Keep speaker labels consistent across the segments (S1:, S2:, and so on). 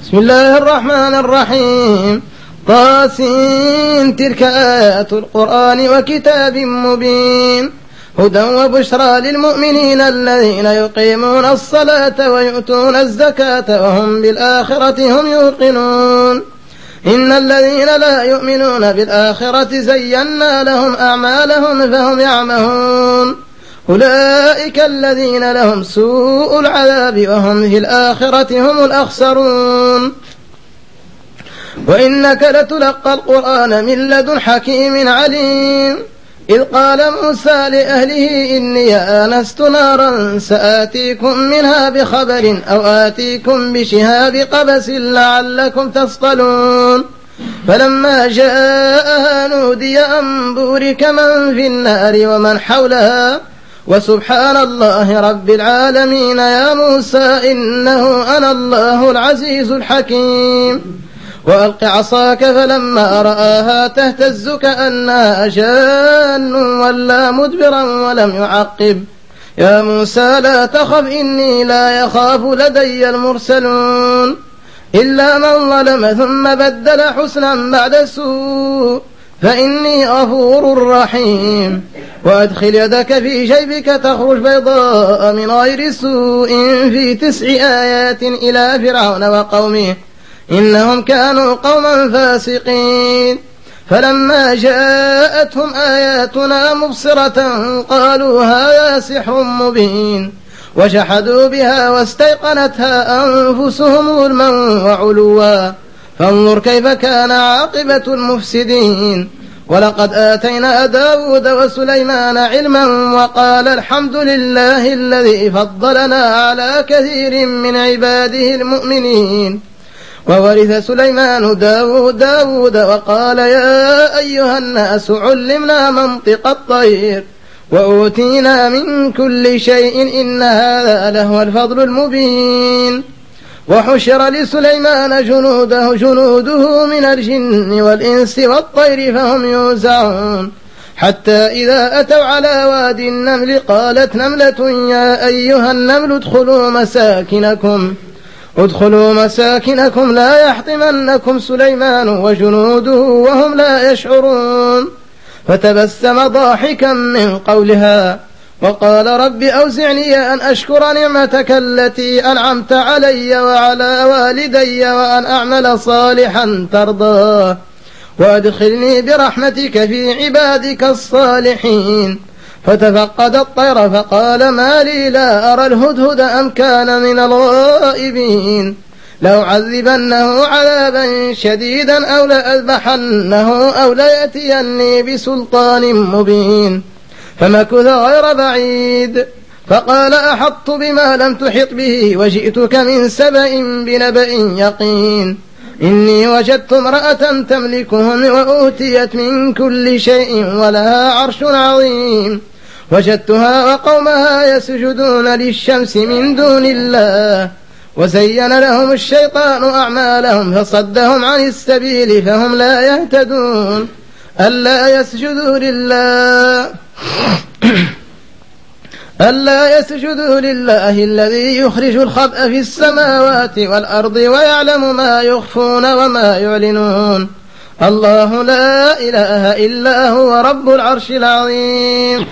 S1: بسم الله الرحمن الرحيم. طاسين. تلك آيات القرآن وكتاب مبين هدى وبشرى للمؤمنين الذين يقيمون الصلاة ويؤتون الزكاة وهم بالآخرة هم يوقنون. إن الذين لا يؤمنون بالآخرة زينا لهم أعمالهم فهم يعمهون. أولئك الذين لهم سوء العذاب وهم في الآخرة هم الأخسرون. وإنك لتلقى القرآن من لدن حكيم عليم. إذ قال موسى لأهله إني آنست نارا سآتيكم منها بخبر أو آتيكم بشهاب قبس لعلكم تصطلون. فلما جاءها نودي أن بورك من في النار ومن حولها وسبحان الله رب العالمين يا موسى إنه أنا الله العزيز الحكيم. وألق عصاك فلما رآها تهتز كأنها جان ولا مدبرا ولم يعقب. يا موسى لا تخف إني لا يخاف لدي المرسلون. إلا من ظلم ثم بدل حسنا بعد سوء فإني غفور رحيم. وأدخل يدك في جيبك تخرج بيضاء من غير سوء في 9 آيات إلى فرعون وقومه إنهم كانوا قوما فاسقين. فلما جاءتهم آياتنا مبصرة قالوا هذا سحر مبين وجحدوا بها واستيقنتها أنفسهم ظلما وعلوا فانظر كيف كان عاقبة المفسدين. ولقد آتينا داود وسليمان علما وقال الحمد لله الذي فضلنا على كثير من عباده المؤمنين. وورث سليمان داود وقال يا أيها الناس علمنا منطق الطير وأوتينا من كل شيء إن هذا لهو الفضل المبين. وحشر لسليمان جنوده من الجن والإنس والطير فهم يوزعون حتى إذا أتوا على وادي النمل قالت نملة يا أيها النمل ادخلوا مساكنكم لا يحطمنكم سليمان وجنوده وهم لا يشعرون. فتبسم ضاحكا من قولها وقال رب أوزعني أن أشكر نعمتك التي أنعمت علي وعلى والدي وأن أعمل صالحا ترضاه وأدخلني برحمتك في عبادك الصالحين. فتفقد الطير فقال ما لي لا أرى الهدهد أم كان من الغائبين. لأعذبنه عذابا شديدا أو لأذبحنه أو ليأتيني بسلطان مبين. فمكث غير بعيد فقال أحطت بما لم تحط به وجئتك من سبأ بنبأ يقين. إني وجدت امرأة تملكهم وأوتيت من كل شيء ولها عرش عظيم. وجدتها وقومها يسجدون للشمس من دون الله وزين لهم الشيطان أعمالهم فصدهم عن السبيل فهم لا يهتدون. ألا يسجدوا لله الذي يخرج الخبأ في السماوات والأرض ويعلم ما يخفون وما يعلنون. الله لا إله إلا هو رب العرش العظيم.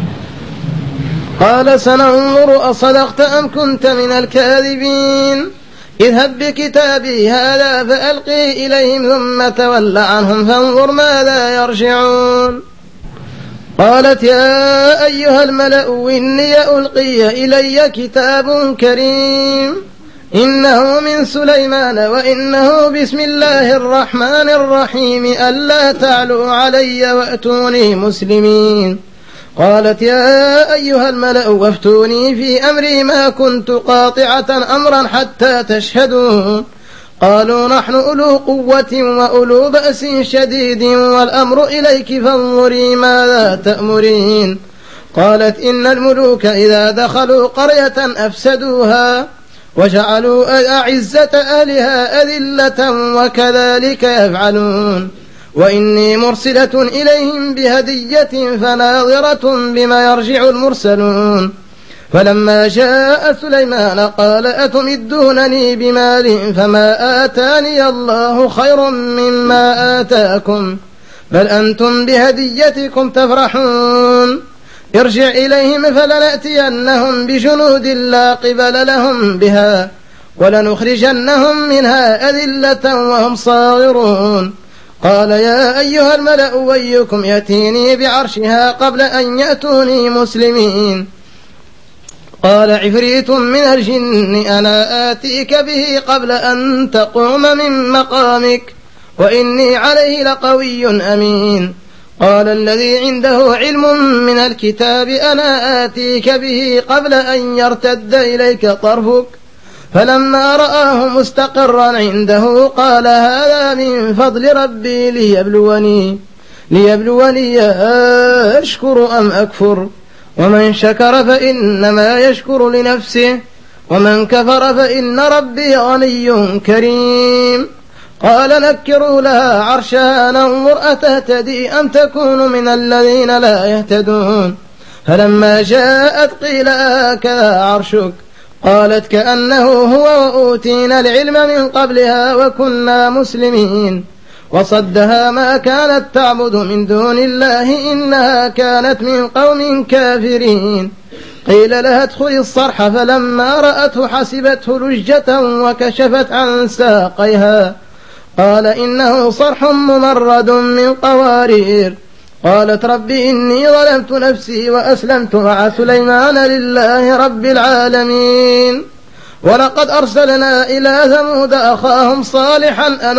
S1: قال سننظر أصدقت أم كنت من الكاذبين. اذهب بكتابي هذا فألقي إليهم ثم تول عنهم فانظر ماذا يرجعون. قالت يا أيها الملأ إني ألقي إلي كتاب كريم إنه من سليمان وإنه بسم الله الرحمن الرحيم ألا تعلوا علي وأتوني مسلمين. قالت يا أيها الملأ وافتوني في أمري ما كنت قاطعة أمرا حتى تشهدون. قالوا نحن أولو قوة وأولو بأس شديد والأمر إليك فانظري ماذا تأمرين. قالت إن الملوك إذا دخلوا قرية أفسدوها وجعلوا أعزة أهلها أذلة وكذلك يفعلون. وإني مرسلة إليهم بهدية فناظرة بما يرجع المرسلون. فلما جاء سليمان قال أتمدونني بمال فما آتاني الله خير مما آتاكم بل أنتم بهديتكم تفرحون ارجع إليهم فلنأتينهم بجنود لا قبل لهم بها ولنخرجنهم منها أذلة وهم صاغرون قال يا أيها الملأ أيكم يأتيني بعرشها قبل أن يأتوني مسلمين قال عفريت من الجن أنا آتيك به قبل أن تقوم من مقامك وإني عليه لقوي أمين قال الذي عنده علم من الكتاب أنا آتيك به قبل أن يرتد إليك طرفك فلما رآه مستقرا عنده قال هذا من فضل ربي ليبلوني أشكر أم أكفر ومن شكر فإنما يشكر لنفسه ومن كفر فإن ربي غني كريم قال نكروا لها عرشها ننظر أتهتدي أم تكون من الذين لا يهتدون فلما جاءت قيل هكذا عرشك قالت كأنه هو وأوتينا العلم من قبلها وكنا مسلمين وصدها ما كانت تعبد من دون الله إنها كانت من قوم كافرين قيل لها ادخلي الصرح فلما رأته حسبته لجة وكشفت عن ساقيها قال إنه صرح ممرد من قوارير قالت رب إني ظلمت نفسي وأسلمت مع سليمان لله رب العالمين ولقد أرسلنا إلى ثمود أخاهم صالحا أن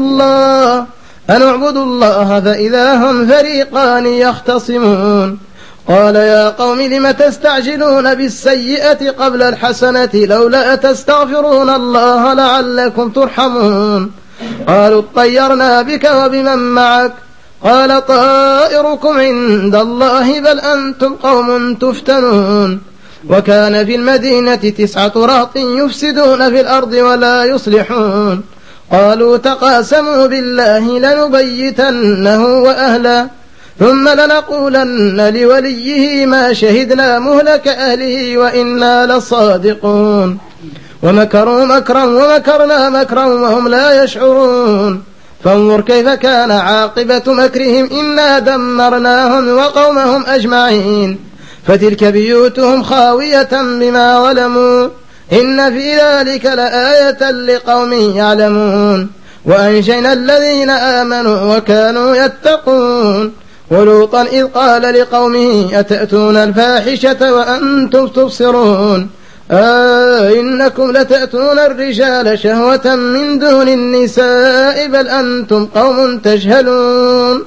S1: اعبدوا الله فإذا هم فريقان يختصمون قال يا قوم لم تستعجلون بالسيئة قبل الحسنة لولا تستغفرون الله لعلكم ترحمون قالوا اطيرنا بك وبمن معك قال طائركم عند الله بل أنتم قوم تفتنون وكان في المدينة 9 رهط يفسدون في الأرض ولا يصلحون قالوا تقاسموا بالله لنبيتنه وأهله ثم لنقولن لوليه ما شهدنا مهلك أهله وإنا لصادقون ومكروا مكرا ومكرنا مكرا وهم لا يشعرون فانظر كيف كان عاقبة مكرهم إنا دمرناهم وقومهم أجمعين فتلك بيوتهم خاوية بما ظلموا إن في ذلك لآية لقوم يعلمون وأنجينا الذين آمنوا وكانوا يتقون ولوطا إذ قال لقومه أتأتون الفاحشة وأنتم تبصرون إنكم لتأتون الرجال شهوة من دون النساء بل أنتم قوم تجهلون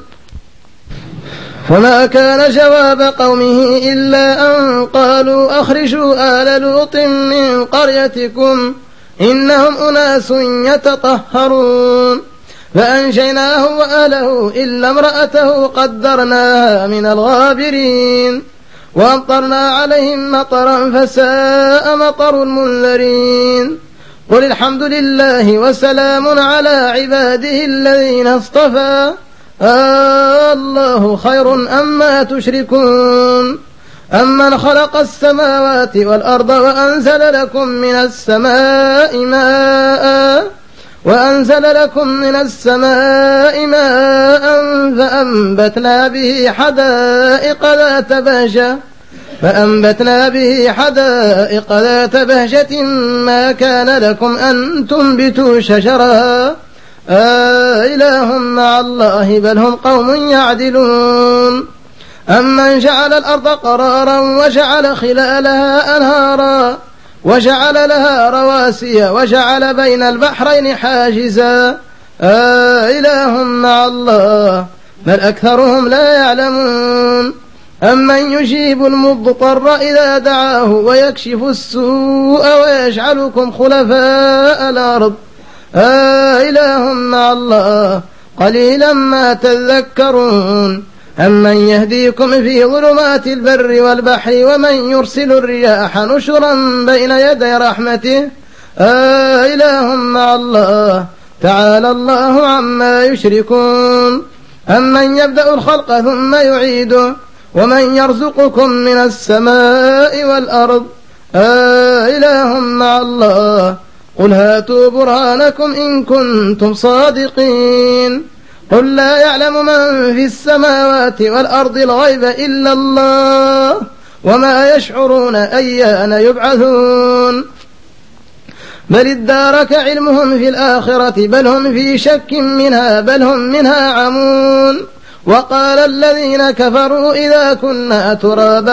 S1: فما كان جواب قومه إلا أن قالوا أخرجوا آل لوط من قريتكم إنهم أناس يتطهرون فأنجيناه وآله إلا امرأته قدرناها من الغابرين وأمطرنا عليهم مطرا فساء مطر المنذرين قل الحمد لله وسلام على عباده الذين اصطفى الله خير أما تشركون أمن خلق السماوات والأرض وأنزل لكم من السماء ماء فأنبتنا به حدائق ذات بهجة ما كان لكم أن تنبتوا شجرها إله مع الله بل هم قوم يعدلون أمن جعل الأرض قرارا وجعل خلالها أنهارا وجعل لها رواسي وجعل بين البحرين حاجزا إله مع الله بل أكثرهم لا يعلمون أمن يجيب المضطر إذا دعاه ويكشف السوء ويجعلكم خلفاء الأرض إله مع الله قليلا ما تذكرون أمن يهديكم في ظلمات البر والبحر ومن يرسل الرياح نشرا بين يدي رحمته إله مع الله تعالى الله عما يشركون أمن يبدأ الخلق ثم يعيده ومن يرزقكم من السماء والأرض إله مع الله قل هاتوا برهانكم إن كنتم صادقين قل لا يعلم من في السماوات والأرض الغيب إلا الله وما يشعرون أيان يبعثون بل ادارك علمهم في الآخرة بل هم في شك منها بل هم منها عمون وقال الذين كفروا إذا كنا ترابا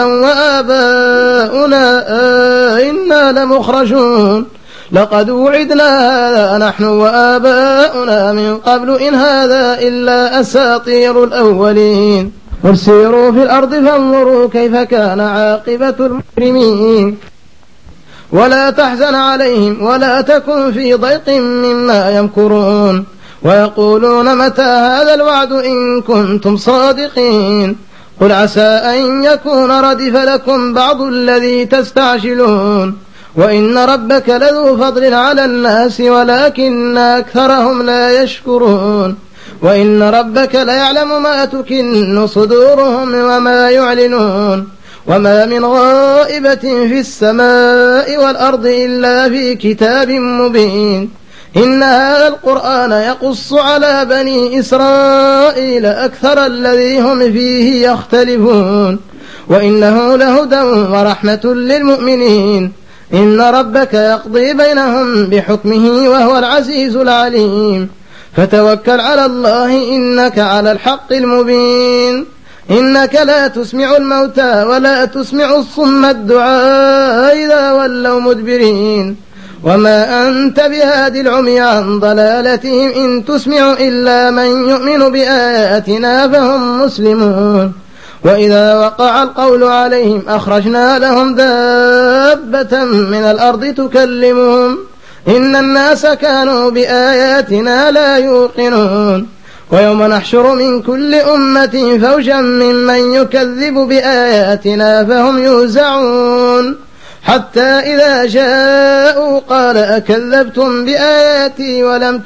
S1: وآباؤنا إنا لمخرجون لقد وعدنا هذا نحن وآباؤنا من قبل إن هذا إلا أساطير الأولين قل سيروا في الأرض فانظروا كيف كان عاقبة المجرمين ولا تحزن عليهم ولا تكن في ضيق مما يمكرون ويقولون متى هذا الوعد إن كنتم صادقين قل عسى أن يكون ردف لكم بعض الذي تستعجلون وإن ربك لذو فضل على الناس ولكن أكثرهم لا يشكرون وإن ربك ليعلم ما تكن صدورهم وما يعلنون وما من غائبة في السماء والأرض إلا في كتاب مبين إن هذا القرآن يقص على بني إسرائيل أكثر الذي هم فيه يختلفون وإنه لهدى ورحمة للمؤمنين إن ربك يقضي بينهم بحكمه وهو العزيز العليم فتوكل على الله إنك على الحق المبين إنك لا تسمع الموتى ولا تسمع الصم الدعاء إذا ولوا مدبرين وما أنت بهاد العمي عن ضلالتهم إن تسمع إلا من يؤمن بآياتنا فهم مسلمون وإذا وقع القول عليهم أخرجنا لهم دابة من الأرض تكلمهم إن الناس كانوا بآياتنا لا يوقنون ويوم نحشر من كل أمة فوجا ممن يكذب بآياتنا فهم يوزعون حتى إذا جاءوا قال أكذبتم بآياتي ولم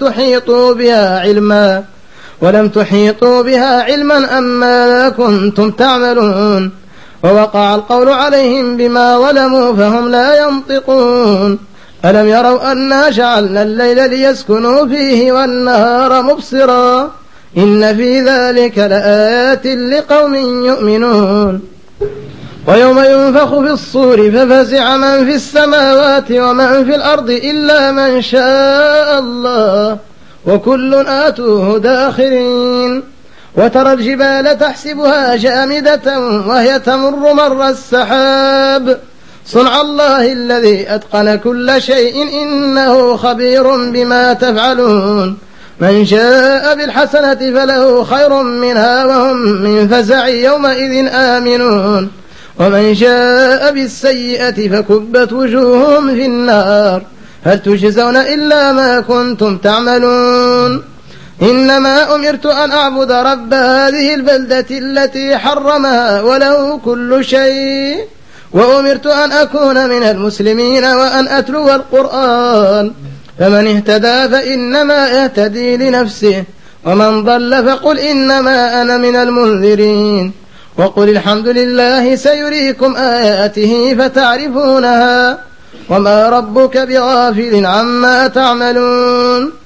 S1: تحيطوا بها علما أم ماذا كنتم تعملون ووقع القول عليهم بما ظلموا فهم لا ينطقون ألم يروا أنا جعلنا الليل ليسكنوا فيه والنهار مبصرا إن في ذلك لآيات لقوم يؤمنون ويوم ينفخ في الصور ففزع من في السماوات ومن في الأرض إلا من شاء الله وكل آتوه داخرين وترى الجبال تحسبها جامدة وهي تمر مر السحاب صنع الله الذي أتقن كل شيء إنه خبير بما تفعلون من جاء بالحسنة فله خير منها وهم من فزع يومئذ آمنون ومن جاء بالسيئة فكبت وجوههم في النار هل تجزون إلا ما كنتم تعملون إنما أمرت أن أعبد رب هذه البلدة التي حرمها وله كل شيء وأمرت أن أكون من المسلمين وأن أتلو القرآن فمن اهتدى فإنما يهتدي لنفسه ومن ضل فقل إنما أنا من المنذرين وقل الحمد لله سيريكم آياته فتعرفونها وما ربك بغافل عما تعملون